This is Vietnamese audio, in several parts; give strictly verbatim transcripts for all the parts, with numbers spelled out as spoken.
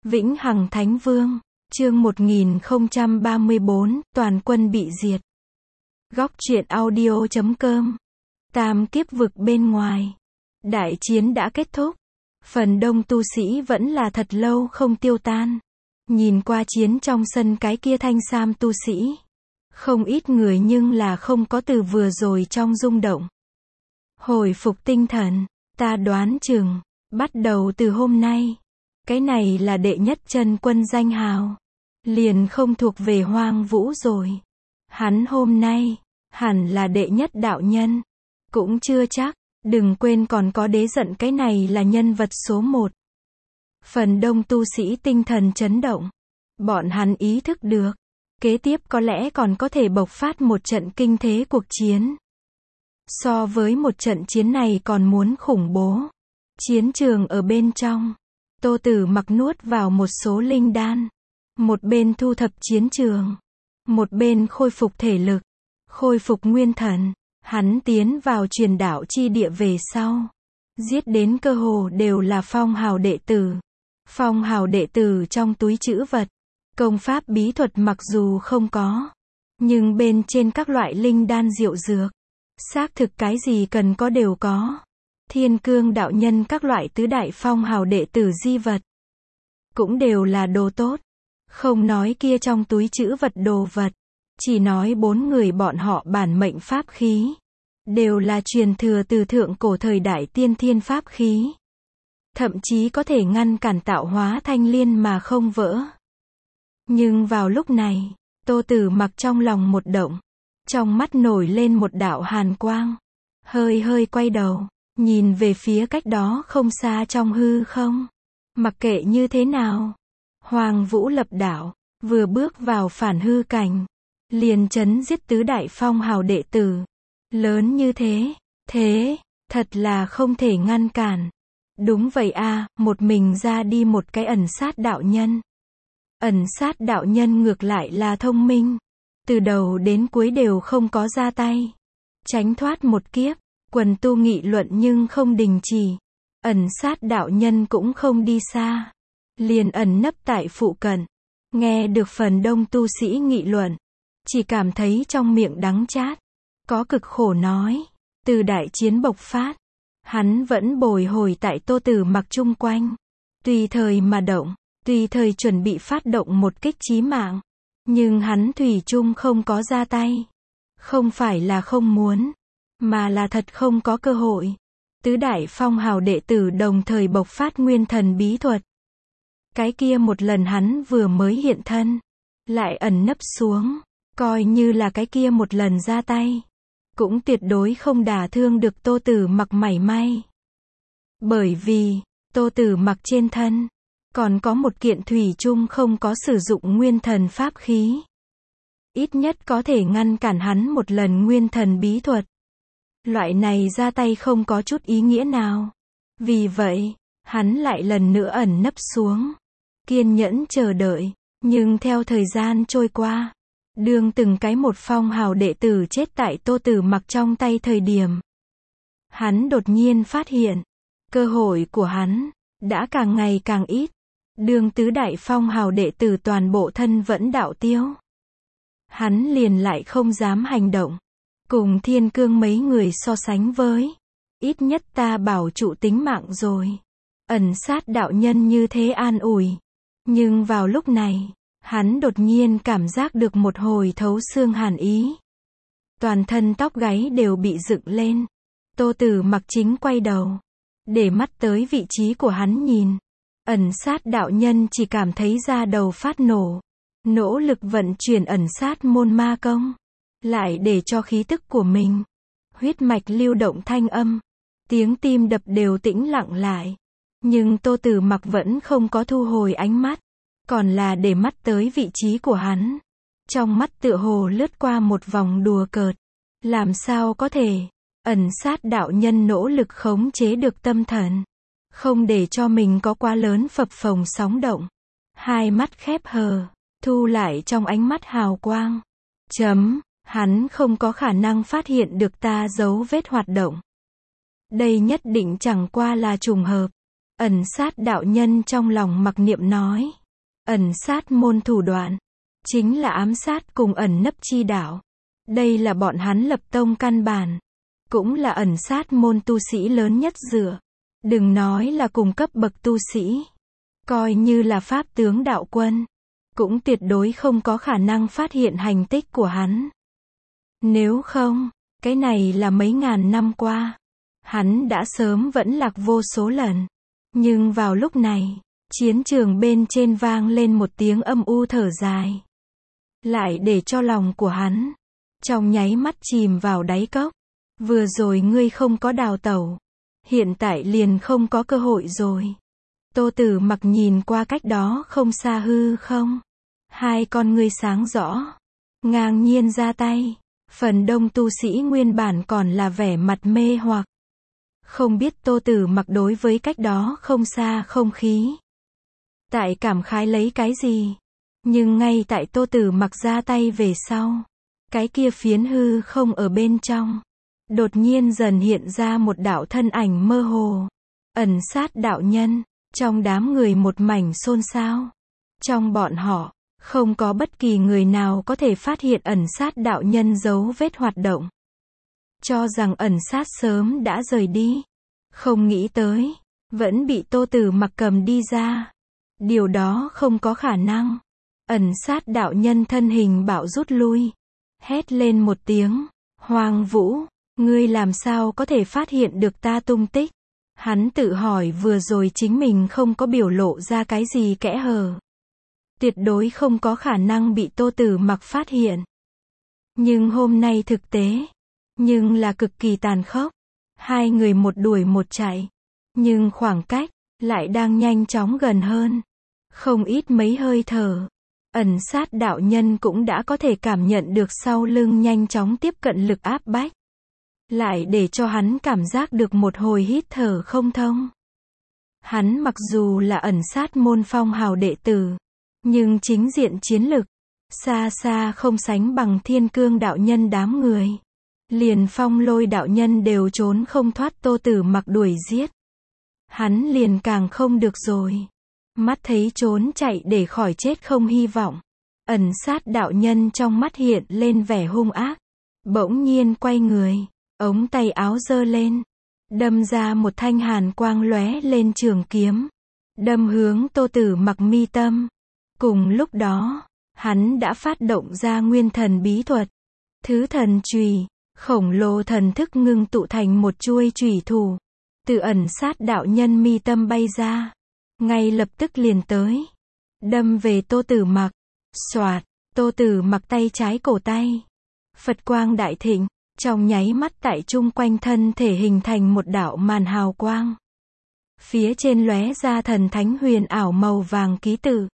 Vĩnh Hằng Thánh Vương, chương một nghìn không trăm ba mươi bốn, toàn quân bị diệt. Góc truyện audio chấm com. Tam kiếp vực bên ngoài. Đại chiến đã kết thúc. Phần đông tu sĩ vẫn là thật lâu không tiêu tan. Nhìn qua chiến trong sân cái kia thanh sam tu sĩ. Không ít người nhưng là không có từ vừa rồi trong rung động. Hồi phục tinh thần, ta đoán chừng, bắt đầu từ hôm nay. Cái này là đệ nhất chân quân danh hào. Liền không thuộc về Hoang Vũ rồi. Hắn hôm nay, hẳn là đệ nhất đạo nhân. Cũng chưa chắc, đừng quên còn có đế giận, cái này là nhân vật số một. Phần đông tu sĩ tinh thần chấn động. Bọn hắn ý thức được. Kế tiếp có lẽ còn có thể bộc phát một trận kinh thế cuộc chiến. So với một trận chiến này còn muốn khủng bố. Chiến trường ở bên trong. Tô Tử Mặc nuốt vào một số linh đan. Một bên thu thập chiến trường. Một bên khôi phục thể lực. Khôi phục nguyên thần. Hắn tiến vào truyền đạo chi địa về sau. Giết đến cơ hồ đều là phong hào đệ tử. Phong hào đệ tử trong túi trữ vật. Công pháp bí thuật mặc dù không có. Nhưng bên trên các loại linh đan diệu dược. Xác thực cái gì cần có đều có. Thiên Cương đạo nhân các loại tứ đại phong hào đệ tử di vật. Cũng đều là đồ tốt. Không nói kia trong túi trữ vật đồ vật. Chỉ nói bốn người bọn họ bản mệnh pháp khí. Đều là truyền thừa từ thượng cổ thời đại tiên thiên pháp khí. Thậm chí có thể ngăn cản tạo hóa thanh liên mà không vỡ. Nhưng vào lúc này, Tô Tử Mặc trong lòng một động. Trong mắt nổi lên một đạo hàn quang. Hơi hơi quay đầu. Nhìn về phía cách đó không xa trong hư không. Mặc kệ như thế nào. Hoàng Vũ lập đạo. Vừa bước vào phản hư cảnh. Liền chấn giết tứ đại phong hào đệ tử. Lớn như thế. Thế. Thật là không thể ngăn cản. Đúng vậy a, một mình ra đi một cái ẩn sát đạo nhân. Ẩn sát đạo nhân ngược lại là thông minh. Từ đầu đến cuối đều không có ra tay. Tránh thoát một kiếp. Quần tu nghị luận nhưng không đình chỉ. Ẩn sát đạo nhân cũng không đi xa. Liền ẩn nấp tại phụ cận. Nghe được phần đông tu sĩ nghị luận. Chỉ cảm thấy trong miệng đắng chát. Có cực khổ nói. Từ đại chiến bộc phát. Hắn vẫn bồi hồi tại Tô Tử Mặc chung quanh. Tùy thời mà động. Tùy thời chuẩn bị phát động một kích chí mạng. Nhưng hắn thủy chung không có ra tay. Không phải là không muốn. Mà là thật không có cơ hội. Tứ đại phong hào đệ tử đồng thời bộc phát nguyên thần bí thuật. Cái kia một lần hắn vừa mới hiện thân. Lại ẩn nấp xuống. Coi như là cái kia một lần ra tay. Cũng tuyệt đối không đả thương được Tô Tử Mặc mảy may. Bởi vì, Tô Tử Mặc trên thân. Còn có một kiện thủy chung không có sử dụng nguyên thần pháp khí. Ít nhất có thể ngăn cản hắn một lần nguyên thần bí thuật. Loại này ra tay không có chút ý nghĩa nào. Vì vậy, hắn lại lần nữa ẩn nấp xuống. Kiên nhẫn chờ đợi. Nhưng theo thời gian trôi qua. Đương từng cái một phong hào đệ tử chết tại Tô Tử Mặc trong tay thời điểm. Hắn đột nhiên phát hiện. Cơ hội của hắn. Đã càng ngày càng ít. Đương tứ đại phong hào đệ tử toàn bộ thân vẫn đạo tiêu. Hắn liền lại không dám hành động. Cùng Thiên Cương mấy người so sánh với. Ít nhất ta bảo trụ tính mạng rồi. Ẩn sát đạo nhân như thế an ủi. Nhưng vào lúc này, hắn đột nhiên cảm giác được một hồi thấu xương hàn ý. Toàn thân tóc gáy đều bị dựng lên. Tô Tử Mặc chính quay đầu. Để mắt tới vị trí của hắn nhìn. Ẩn sát đạo nhân chỉ cảm thấy da đầu phát nổ. Nỗ lực vận chuyển ẩn sát môn ma công. Lại để cho khí tức của mình. Huyết mạch lưu động thanh âm. Tiếng tim đập đều tĩnh lặng lại. Nhưng Tô Tử Mặc vẫn không có thu hồi ánh mắt. Còn là để mắt tới vị trí của hắn. Trong mắt tựa hồ lướt qua một vòng đùa cợt. Làm sao có thể. Ẩn sát đạo nhân nỗ lực khống chế được tâm thần. Không để cho mình có quá lớn phập phồng sóng động. Hai mắt khép hờ. Thu lại trong ánh mắt hào quang. Chấm. Hắn không có khả năng phát hiện được ta dấu vết hoạt động. Đây nhất định chẳng qua là trùng hợp. Ẩn sát đạo nhân trong lòng mặc niệm nói. Ẩn sát môn thủ đoạn, chính là ám sát cùng ẩn nấp chi đạo. Đây là bọn hắn lập tông căn bản. Cũng là ẩn sát môn tu sĩ lớn nhất dựa. Đừng nói là cùng cấp bậc tu sĩ. Coi như là pháp tướng đạo quân. Cũng tuyệt đối không có khả năng phát hiện hành tích của hắn. Nếu không, cái này là mấy ngàn năm qua. Hắn đã sớm vẫn lạc vô số lần. Nhưng vào lúc này, chiến trường bên trên vang lên một tiếng âm u thở dài. Lại để cho lòng của hắn, trong nháy mắt chìm vào đáy cốc. Vừa rồi ngươi không có đào tẩu. Hiện tại liền không có cơ hội rồi. Tô Tử Mặc nhìn qua cách đó không xa hư không. Hai con ngươi sáng rõ. Ngang nhiên ra tay. Phần đông tu sĩ nguyên bản còn là vẻ mặt mê hoặc. Không biết Tô Tử Mặc đối với cách đó không xa không khí. Tại cảm khái lấy cái gì. Nhưng ngay tại Tô Tử Mặc ra tay về sau. Cái kia phiến hư không ở bên trong. Đột nhiên dần hiện ra một đạo thân ảnh mơ hồ. Ẩn sát đạo nhân. Trong đám người một mảnh xôn xao. Trong bọn họ, không có bất kỳ người nào có thể phát hiện ẩn sát đạo nhân dấu vết hoạt động. Cho rằng ẩn sát sớm đã rời đi. Không nghĩ tới, vẫn bị Tô Tử Mặc cầm đi ra. Điều đó không có khả năng. Ẩn sát đạo nhân thân hình bạo rút lui. Hét lên một tiếng. Hoàng Vũ, ngươi làm sao có thể phát hiện được ta tung tích? Hắn tự hỏi vừa rồi chính mình không có biểu lộ ra cái gì kẽ hở. Tuyệt đối không có khả năng bị Tô Tử Mặc phát hiện. Nhưng hôm nay thực tế, nhưng là cực kỳ tàn khốc. Hai người một đuổi một chạy. Nhưng khoảng cách, lại đang nhanh chóng gần hơn. Không ít mấy hơi thở. Ẩn sát đạo nhân cũng đã có thể cảm nhận được sau lưng nhanh chóng tiếp cận lực áp bách. Lại để cho hắn cảm giác được một hồi hít thở không thông. Hắn mặc dù là ẩn sát môn phong hào đệ tử. Nhưng chính diện chiến lực, xa xa không sánh bằng Thiên Cương đạo nhân đám người. Liền Phong Lôi đạo nhân đều trốn không thoát Tô Tử Mặc đuổi giết. Hắn liền càng không được rồi. Mắt thấy trốn chạy để khỏi chết không hy vọng. Ẩn sát đạo nhân trong mắt hiện lên vẻ hung ác. Bỗng nhiên quay người, ống tay áo giơ lên. Đâm ra một thanh hàn quang lóe lên trường kiếm. Đâm hướng Tô Tử Mặc mi tâm. Cùng lúc đó, hắn đã phát động ra nguyên thần bí thuật. Thứ thần chùy, khổng lồ thần thức ngưng tụ thành một chuôi chùy thủ. Từ ẩn sát đạo nhân mi tâm bay ra. Ngay lập tức liền tới. Đâm về Tô Tử Mặc. Xoạt, Tô Tử Mặc tay trái cổ tay. Phật quang đại thịnh, trong nháy mắt tại chung quanh thân thể hình thành một đạo màn hào quang. Phía trên lóe ra thần thánh huyền ảo màu vàng ký tự.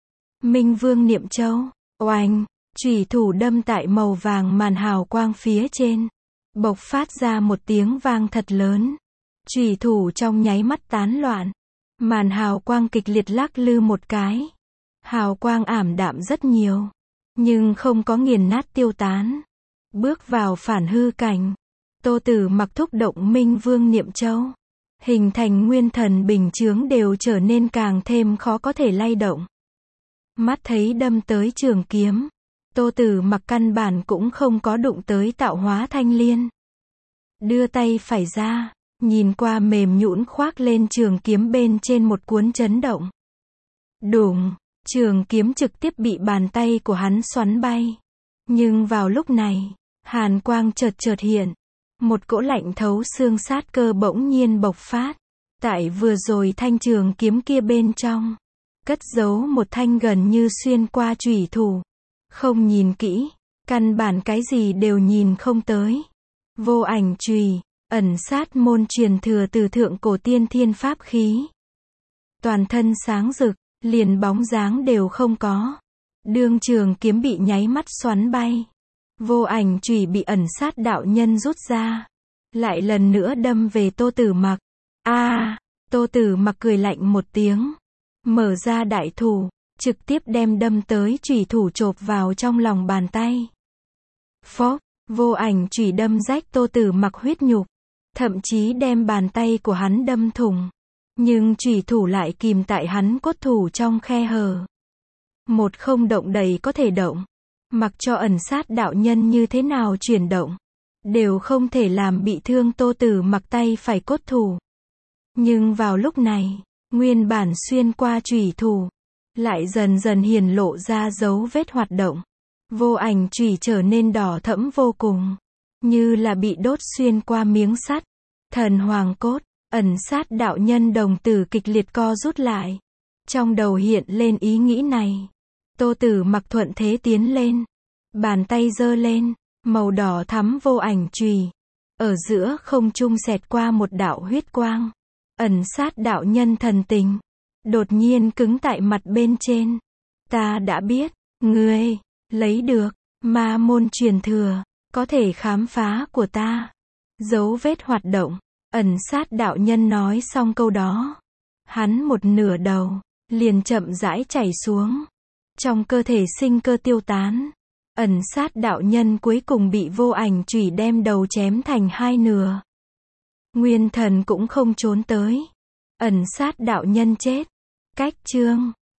Minh Vương Niệm Châu, oanh, chủy thủ đâm tại màu vàng màn hào quang phía trên. Bộc phát ra một tiếng vang thật lớn. Chủy thủ trong nháy mắt tán loạn. Màn hào quang kịch liệt lắc lư một cái. Hào quang ảm đạm rất nhiều. Nhưng không có nghiền nát tiêu tán. Bước vào phản hư cảnh. Tô Tử Mặc thúc động Minh Vương Niệm Châu. Hình thành nguyên thần bình chướng đều trở nên càng thêm khó có thể lay động. Mắt thấy đâm tới trường kiếm. Tô Tử Mặc căn bản cũng không có đụng tới tạo hóa thanh liên. Đưa tay phải ra. Nhìn qua mềm nhũn khoác lên trường kiếm bên trên một cuốn chấn động. Đùng, trường kiếm trực tiếp bị bàn tay của hắn xoắn bay. Nhưng vào lúc này, hàn quang chợt chợt hiện. Một cỗ lạnh thấu xương sát cơ bỗng nhiên bộc phát. Tại vừa rồi thanh trường kiếm kia bên trong. Cất giấu một thanh gần như xuyên qua chủy thủ. Không nhìn kỹ, căn bản cái gì đều nhìn không tới. Vô ảnh chùy. Ẩn sát môn truyền thừa từ thượng cổ tiên thiên pháp khí. Toàn thân sáng rực, liền bóng dáng đều không có. Đương trường kiếm bị nháy mắt xoắn bay. Vô ảnh chùy bị ẩn sát đạo nhân rút ra. Lại lần nữa đâm về Tô Tử Mặc. A, à, Tô Tử Mặc cười lạnh một tiếng. Mở ra đại thủ, trực tiếp đem đâm tới chùy thủ chộp vào trong lòng bàn tay. Phốc, vô ảnh chùy đâm rách Tô Tử Mặc huyết nhục. Thậm chí đem bàn tay của hắn đâm thủng. Nhưng chủy thủ lại kìm tại hắn cốt thủ trong khe hở. Một không động đậy có thể động. Mặc cho ẩn sát đạo nhân như thế nào chuyển động, đều không thể làm bị thương Tô Tử Mặc tay phải cốt thủ. Nhưng vào lúc này, nguyên bản xuyên qua chủy thủ, lại dần dần hiển lộ ra dấu vết hoạt động. Vô ảnh chủy trở nên đỏ thẫm vô cùng, như là bị đốt xuyên qua miếng sắt. Thần hoàng cốt, ẩn sát đạo nhân đồng tử kịch liệt co rút lại. Trong đầu hiện lên ý nghĩ này. Tô Tử Mặc thuận thế tiến lên, bàn tay giơ lên, màu đỏ thắm vô ảnh chùy, ở giữa không trung xẹt qua một đạo huyết quang. Ẩn sát đạo nhân thần tình, đột nhiên cứng tại mặt bên trên. Ta đã biết, ngươi lấy được ma môn truyền thừa, có thể khám phá của ta. Dấu vết hoạt động, ẩn sát đạo nhân nói xong câu đó, hắn một nửa đầu liền chậm rãi chảy xuống. Trong cơ thể sinh cơ tiêu tán. Ẩn sát đạo nhân cuối cùng bị vô ảnh chủy đem đầu chém thành hai nửa. Nguyên thần cũng không trốn tới. Ẩn sát đạo nhân chết. Cách chương